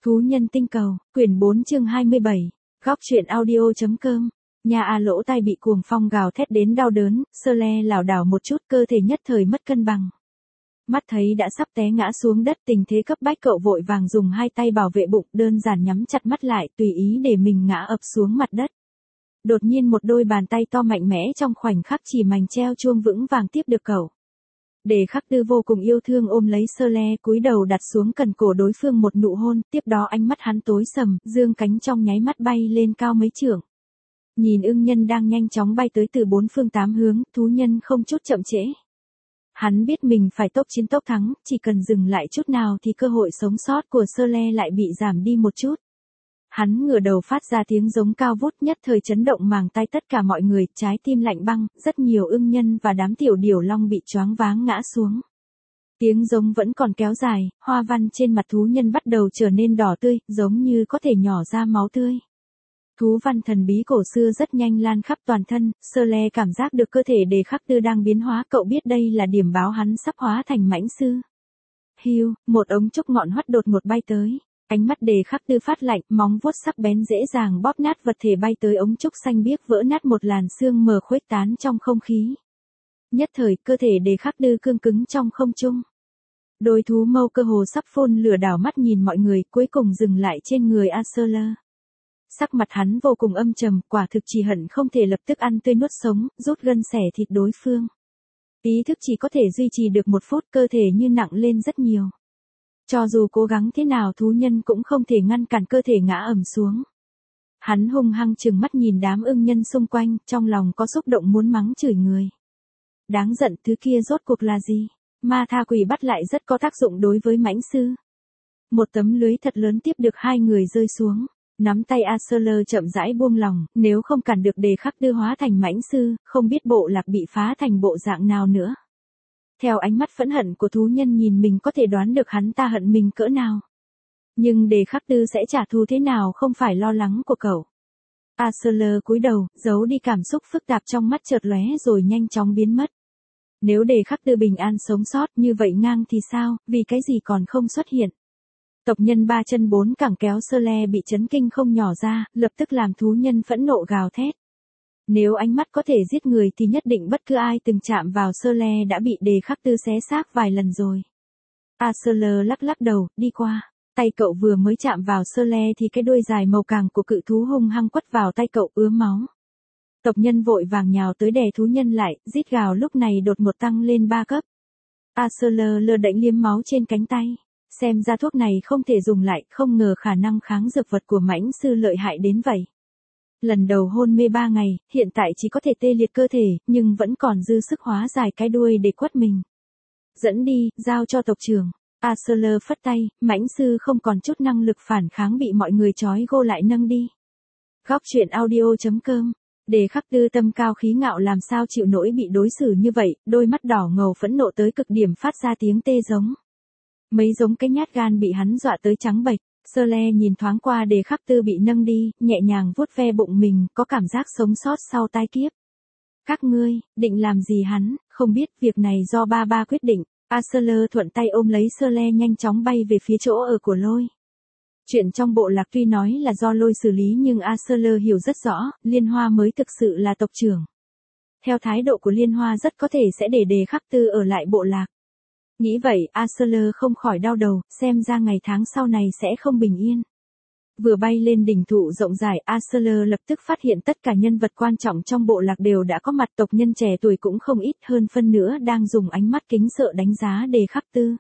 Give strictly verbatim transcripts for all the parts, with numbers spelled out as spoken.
Thú nhân tinh cầu, quyển bốn chương hai mươi bảy, góc truyện audio.com. Nhà A lỗ tai bị cuồng phong gào thét đến đau đớn, sơ le lảo đảo một chút, cơ thể nhất thời mất cân bằng. Mắt thấy đã sắp té ngã xuống đất, tình thế cấp bách, cậu vội vàng dùng hai tay bảo vệ bụng, đơn giản nhắm chặt mắt lại, tùy ý để mình ngã ập xuống mặt đất. Đột nhiên một đôi bàn tay to mạnh mẽ trong khoảnh khắc chỉ mảnh treo chuông vững vàng tiếp được cậu. Đề Khắc Tư vô cùng yêu thương ôm lấy sơ le, cúi đầu đặt xuống cần cổ đối phương một nụ hôn, tiếp đó ánh mắt hắn tối sầm, dương cánh trong nháy mắt bay lên cao mấy trượng. Nhìn ưng nhân đang nhanh chóng bay tới từ bốn phương tám hướng, thú nhân không chút chậm trễ. Hắn biết mình phải tốc chiến tốc thắng, chỉ cần dừng lại chút nào thì cơ hội sống sót của sơ le lại bị giảm đi một chút. Hắn ngửa đầu phát ra tiếng giống cao vút, nhất thời chấn động màng tai tất cả mọi người, trái tim lạnh băng, rất nhiều ưng nhân và đám tiểu điểu long bị choáng váng ngã xuống. Tiếng giống vẫn còn kéo dài, hoa văn trên mặt thú nhân bắt đầu trở nên đỏ tươi, giống như có thể nhỏ ra máu tươi. Thú văn thần bí cổ xưa rất nhanh lan khắp toàn thân, sơ le cảm giác được cơ thể Đề Khắc Tư đang biến hóa, cậu biết đây là điểm báo hắn sắp hóa thành mãnh sư. Hiu, một ống trúc ngọn hoắt đột ngột bay tới. Ánh mắt Đề Khắc Tư phát lạnh, móng vuốt sắc bén dễ dàng bóp nát vật thể bay tới, ống trúc xanh biếc vỡ nát, một làn sương mờ khuếch tán trong không khí. Nhất thời, cơ thể Đề Khắc Tư cương cứng trong không trung. Đôi thú mâu cơ hồ sắp phun lửa đảo mắt nhìn mọi người, cuối cùng dừng lại trên người Arthur. Sắc mặt hắn vô cùng âm trầm, quả thực chỉ hận không thể lập tức ăn tươi nuốt sống, rút gân xẻ thịt đối phương. Ý thức chỉ có thể duy trì được một phút, cơ thể như nặng lên rất nhiều. Cho dù cố gắng thế nào thú nhân cũng không thể ngăn cản cơ thể ngã ầm xuống. Hắn hung hăng trừng mắt nhìn đám ưng nhân xung quanh, trong lòng có xúc động muốn mắng chửi người. Đáng giận, thứ kia rốt cuộc là gì? Ma tha quỷ bắt lại rất có tác dụng đối với mãnh sư. Một tấm lưới thật lớn tiếp được hai người rơi xuống. Nắm tay Arthur chậm rãi buông lòng, nếu không cản được Đề Khắc Tư hóa thành mãnh sư, không biết bộ lạc bị phá thành bộ dạng nào nữa. Theo ánh mắt phẫn hận của thú nhân nhìn mình có thể đoán được hắn ta hận mình cỡ nào. Nhưng Đề Khắc Tư sẽ trả thù thế nào không phải lo lắng của cậu. Arthur cúi đầu, giấu đi cảm xúc phức tạp trong mắt, chợt lóe rồi nhanh chóng biến mất. Nếu Đề Khắc Tư bình an sống sót như vậy ngang thì sao, vì cái gì còn không xuất hiện. Tộc nhân ba chân bốn cẳng kéo sơ le bị chấn kinh không nhỏ ra, lập tức làm thú nhân phẫn nộ gào thét. Nếu ánh mắt có thể giết người thì nhất định bất cứ ai từng chạm vào sơ le đã bị Đề Khắc Tư xé xác vài lần rồi. Arthur lắc lắc đầu, đi qua. Tay cậu vừa mới chạm vào sơ le thì cái đuôi dài màu càng của cự thú hung hăng quất vào tay cậu, ứa máu. Tộc nhân vội vàng nhào tới đè thú nhân lại, rít gào lúc này đột ngột tăng lên ba cấp. Arthur lơ đễnh liếm máu trên cánh tay. Xem ra thuốc này không thể dùng lại, không ngờ khả năng kháng dược vật của mãnh sư lợi hại đến vậy. Lần đầu hôn mê ba ngày, hiện tại chỉ có thể tê liệt cơ thể, nhưng vẫn còn dư sức hóa dài cái đuôi để quất mình. Dẫn đi, giao cho tộc trưởng. Arthur phất tay, mãnh sư không còn chút năng lực phản kháng bị mọi người trói gô lại nâng đi. Góc truyện audio.com. Đề Khắc Tư tâm cao khí ngạo làm sao chịu nổi bị đối xử như vậy, đôi mắt đỏ ngầu phẫn nộ tới cực điểm phát ra tiếng tê giống. Mấy giống cái nhát gan bị hắn dọa tới trắng bệch. Sơ le nhìn thoáng qua Đề Khắc Tư bị nâng đi, nhẹ nhàng vuốt ve bụng mình, có cảm giác sống sót sau tai kiếp. Các ngươi, định làm gì hắn, không biết, việc này do ba ba quyết định. Arthur thuận tay ôm lấy sơ le nhanh chóng bay về phía chỗ ở của Lôi. Chuyện trong bộ lạc tuy nói là do Lôi xử lý nhưng Arthur hiểu rất rõ, Liên Hoa mới thực sự là tộc trưởng. Theo thái độ của Liên Hoa rất có thể sẽ để Đề Khắc Tư ở lại bộ lạc. Nghĩ vậy, Arthur không khỏi đau đầu, xem ra ngày tháng sau này sẽ không bình yên. Vừa bay lên đỉnh thụ rộng dài, Arthur lập tức phát hiện tất cả nhân vật quan trọng trong bộ lạc đều đã có mặt, tộc nhân trẻ tuổi cũng không ít, hơn phân nữa đang dùng ánh mắt kính sợ đánh giá Đề Khắc Tư.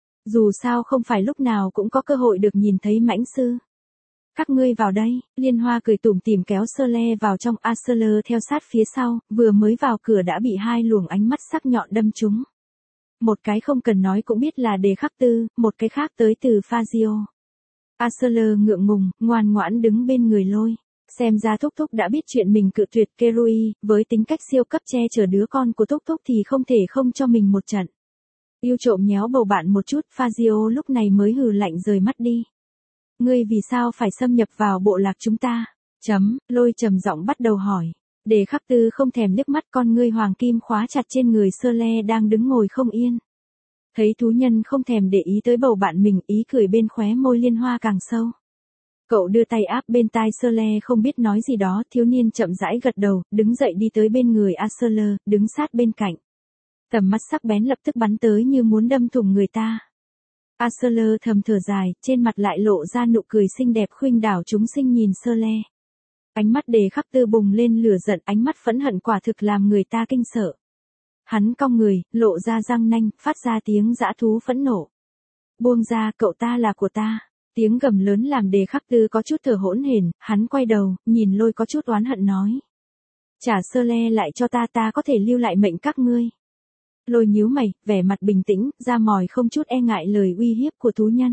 Dù sao không phải lúc nào cũng có cơ hội được nhìn thấy mãnh sư. Các ngươi vào đây, Liên Hoa cười tủm tỉm kéo sơ le vào trong, Arthur theo sát phía sau, vừa mới vào cửa đã bị hai luồng ánh mắt sắc nhọn đâm trúng. Một cái không cần nói cũng biết là Đề Khắc Tư, một cái khác tới từ Fazio. Arthur ngượng ngùng, ngoan ngoãn đứng bên người Lôi. Xem ra Thúc Thúc đã biết chuyện mình cự tuyệt Kerui, với tính cách siêu cấp che chở đứa con của Thúc Thúc thì không thể không cho mình một trận. Yêu trộm nhéo bầu bạn một chút, Fazio lúc này mới hừ lạnh rời mắt đi. Ngươi vì sao phải xâm nhập vào bộ lạc chúng ta? Chấm, Lôi trầm giọng bắt đầu hỏi. Đề Khắc Tư không thèm liếc mắt, con ngươi hoàng kim khóa chặt trên người sơ le đang đứng ngồi không yên. Thấy thú nhân không thèm để ý tới bầu bạn mình, ý cười bên khóe môi Liên Hoa càng sâu. Cậu đưa tay áp bên tai Sole không biết nói gì đó, thiếu niên chậm rãi gật đầu, đứng dậy đi tới bên người Arthur, đứng sát bên cạnh. Tầm mắt sắc bén lập tức bắn tới như muốn đâm thủng người ta. Arthur thầm thở dài, trên mặt lại lộ ra nụ cười xinh đẹp khuynh đảo chúng sinh nhìn Sole. Ánh mắt Đề Khắc Tư bùng lên lửa giận, ánh mắt phẫn hận quả thực làm người ta kinh sợ. Hắn cong người, lộ ra răng nanh, phát ra tiếng dã thú phẫn nộ. Buông ra, cậu ta là của ta. Tiếng gầm lớn làm Đề Khắc Tư có chút thở hỗn hển, hắn quay đầu, nhìn Lôi có chút oán hận nói. Trả Sole lại cho ta, ta có thể lưu lại mệnh các ngươi. Lôi nhíu mày, vẻ mặt bình tĩnh, ra mòi không chút e ngại lời uy hiếp của thú nhân.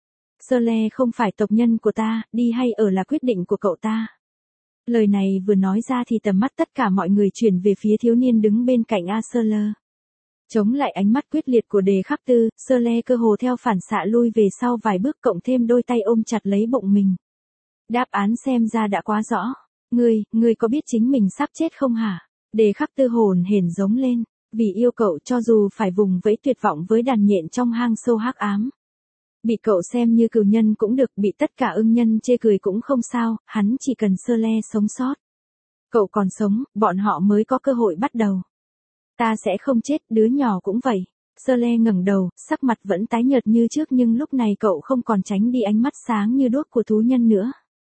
Sole không phải tộc nhân của ta, đi hay ở là quyết định của cậu ta. Lời này vừa nói ra thì tầm mắt tất cả mọi người chuyển về phía thiếu niên đứng bên cạnh Arthur. Chống lại ánh mắt quyết liệt của Đề Khắc Tư, Sole cơ hồ theo phản xạ lui về sau vài bước, cộng thêm đôi tay ôm chặt lấy bụng mình. Đáp án xem ra đã quá rõ. Ngươi, ngươi có biết chính mình sắp chết không hả? Đề Khắc Tư hồn hển giống lên, vì yêu cậu cho dù phải vùng vẫy tuyệt vọng với đàn nhện trong hang sâu hắc ám. Bị cậu xem như cừu nhân cũng được, bị tất cả ưng nhân chê cười cũng không sao, hắn chỉ cần Sole sống sót. Cậu còn sống, bọn họ mới có cơ hội bắt đầu. Ta sẽ không chết, đứa nhỏ cũng vậy. Sole ngẩng đầu, sắc mặt vẫn tái nhợt như trước nhưng lúc này cậu không còn tránh đi ánh mắt sáng như đuốc của thú nhân nữa.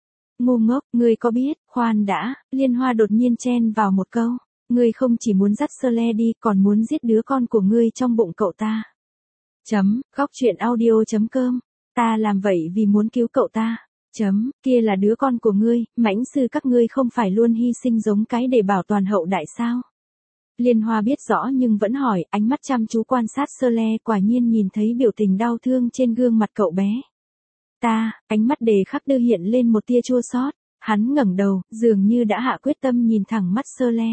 Ngu ngốc, ngươi có biết, khoan đã, Liên Hoa đột nhiên chen vào một câu. Ngươi không chỉ muốn dắt Sole đi, còn muốn giết đứa con của ngươi trong bụng cậu ta. Chấm, góc truyện audio chấm com. Ta làm vậy vì muốn cứu cậu ta. Chấm, kia là đứa con của ngươi, mãnh sư các ngươi không phải luôn hy sinh giống cái để bảo toàn hậu đại sao? Liên Hoa biết rõ nhưng vẫn hỏi, ánh mắt chăm chú quan sát Sole, quả nhiên nhìn thấy biểu tình đau thương trên gương mặt cậu bé. Ta, ánh mắt Đề Khắc Tư hiện lên một tia chua xót, hắn ngẩng đầu, dường như đã hạ quyết tâm nhìn thẳng mắt Sole.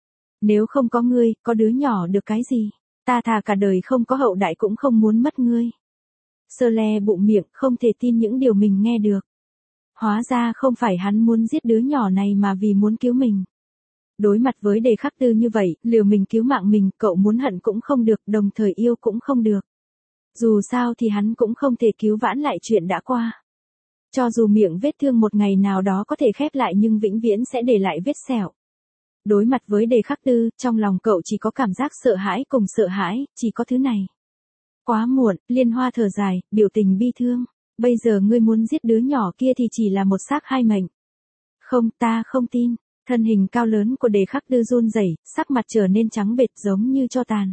Nếu không có ngươi, có đứa nhỏ được cái gì? Ta thà cả đời không có hậu đại cũng không muốn mất ngươi. Sole bụng miệng, không thể tin những điều mình nghe được. Hóa ra không phải hắn muốn giết đứa nhỏ này mà vì muốn cứu mình. Đối mặt với Đề Khắc Tư như vậy, liều mình cứu mạng mình, cậu muốn hận cũng không được, đồng thời yêu cũng không được. Dù sao thì hắn cũng không thể cứu vãn lại chuyện đã qua. Cho dù miệng vết thương một ngày nào đó có thể khép lại nhưng vĩnh viễn sẽ để lại vết sẹo. Đối mặt với Đề Khắc Tư, trong lòng cậu chỉ có cảm giác sợ hãi cùng sợ hãi, chỉ có thứ này. Quá muộn, Liên Hoa thở dài, biểu tình bi thương. Bây giờ ngươi muốn giết đứa nhỏ kia thì chỉ là một xác hai mệnh. Không, ta không tin. Thân hình cao lớn của Đề Khắc Tư run rẩy, sắc mặt trở nên trắng bệch giống như tro tàn.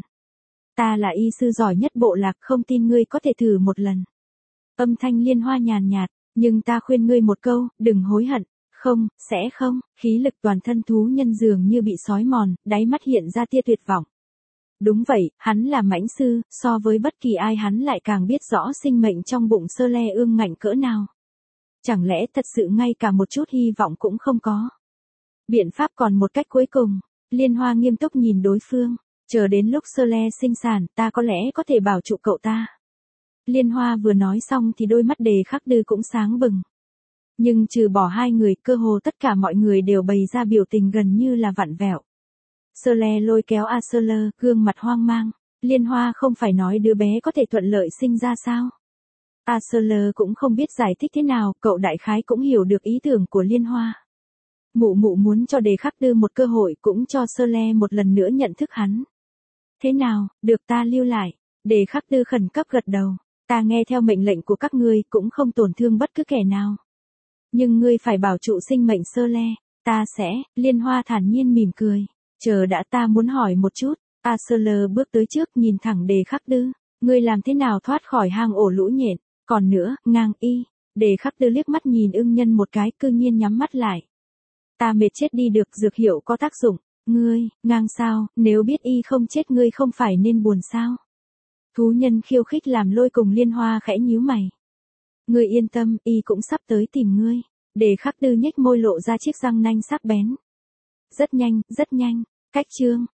Ta là y sư giỏi nhất bộ lạc, không tin ngươi có thể thử một lần. Âm thanh Liên Hoa nhàn nhạt, nhưng ta khuyên ngươi một câu, đừng hối hận. Không, sẽ không, khí lực toàn thân thú nhân dường như bị sói mòn, đáy mắt hiện ra tia tuyệt vọng. Đúng vậy, hắn là mãnh sư, so với bất kỳ ai hắn lại càng biết rõ sinh mệnh trong bụng Sole ương ngạnh cỡ nào. Chẳng lẽ thật sự ngay cả một chút hy vọng cũng không có? Biện pháp còn một cách cuối cùng. Liên Hoa nghiêm túc nhìn đối phương. Chờ đến lúc Sole sinh sản, ta có lẽ có thể bảo trụ cậu ta. Liên Hoa vừa nói xong thì đôi mắt Đề Khắc Tư cũng sáng bừng. Nhưng trừ bỏ hai người, cơ hồ tất cả mọi người đều bày ra biểu tình gần như là vặn vẹo. Sole lôi kéo Arthur, gương mặt hoang mang. Liên Hoa không phải nói đứa bé có thể thuận lợi sinh ra sao? Arthur cũng không biết giải thích thế nào, cậu đại khái cũng hiểu được ý tưởng của Liên Hoa. Mụ mụ muốn cho Đề Khắc Tư một cơ hội, cũng cho Sole một lần nữa nhận thức hắn. Thế nào, được ta lưu lại? Đề Khắc Tư khẩn cấp gật đầu. Ta nghe theo mệnh lệnh của các ngươi, cũng không tổn thương bất cứ kẻ nào. Nhưng ngươi phải bảo trụ sinh mệnh Sole. Ta sẽ, Liên Hoa thản nhiên mỉm cười. Chờ đã, ta muốn hỏi một chút. Arthur bước tới trước nhìn thẳng Đề Khắc Tư. Ngươi làm thế nào thoát khỏi hang ổ lũ nhện? Còn nữa, ngang y. Đề Khắc Tư liếc mắt nhìn ưng nhân một cái, cư nhiên nhắm mắt lại. Ta mệt chết đi được, dược hiệu có tác dụng. Ngươi, ngang sao, nếu biết y không chết ngươi không phải nên buồn sao? Thú nhân khiêu khích làm Lôi cùng Liên Hoa khẽ nhíu mày. Ngươi yên tâm, y cũng sắp tới tìm ngươi. Đề Khắc Tư nhếch môi lộ ra chiếc răng nanh sắc bén. Rất nhanh, rất nhanh, cách chương.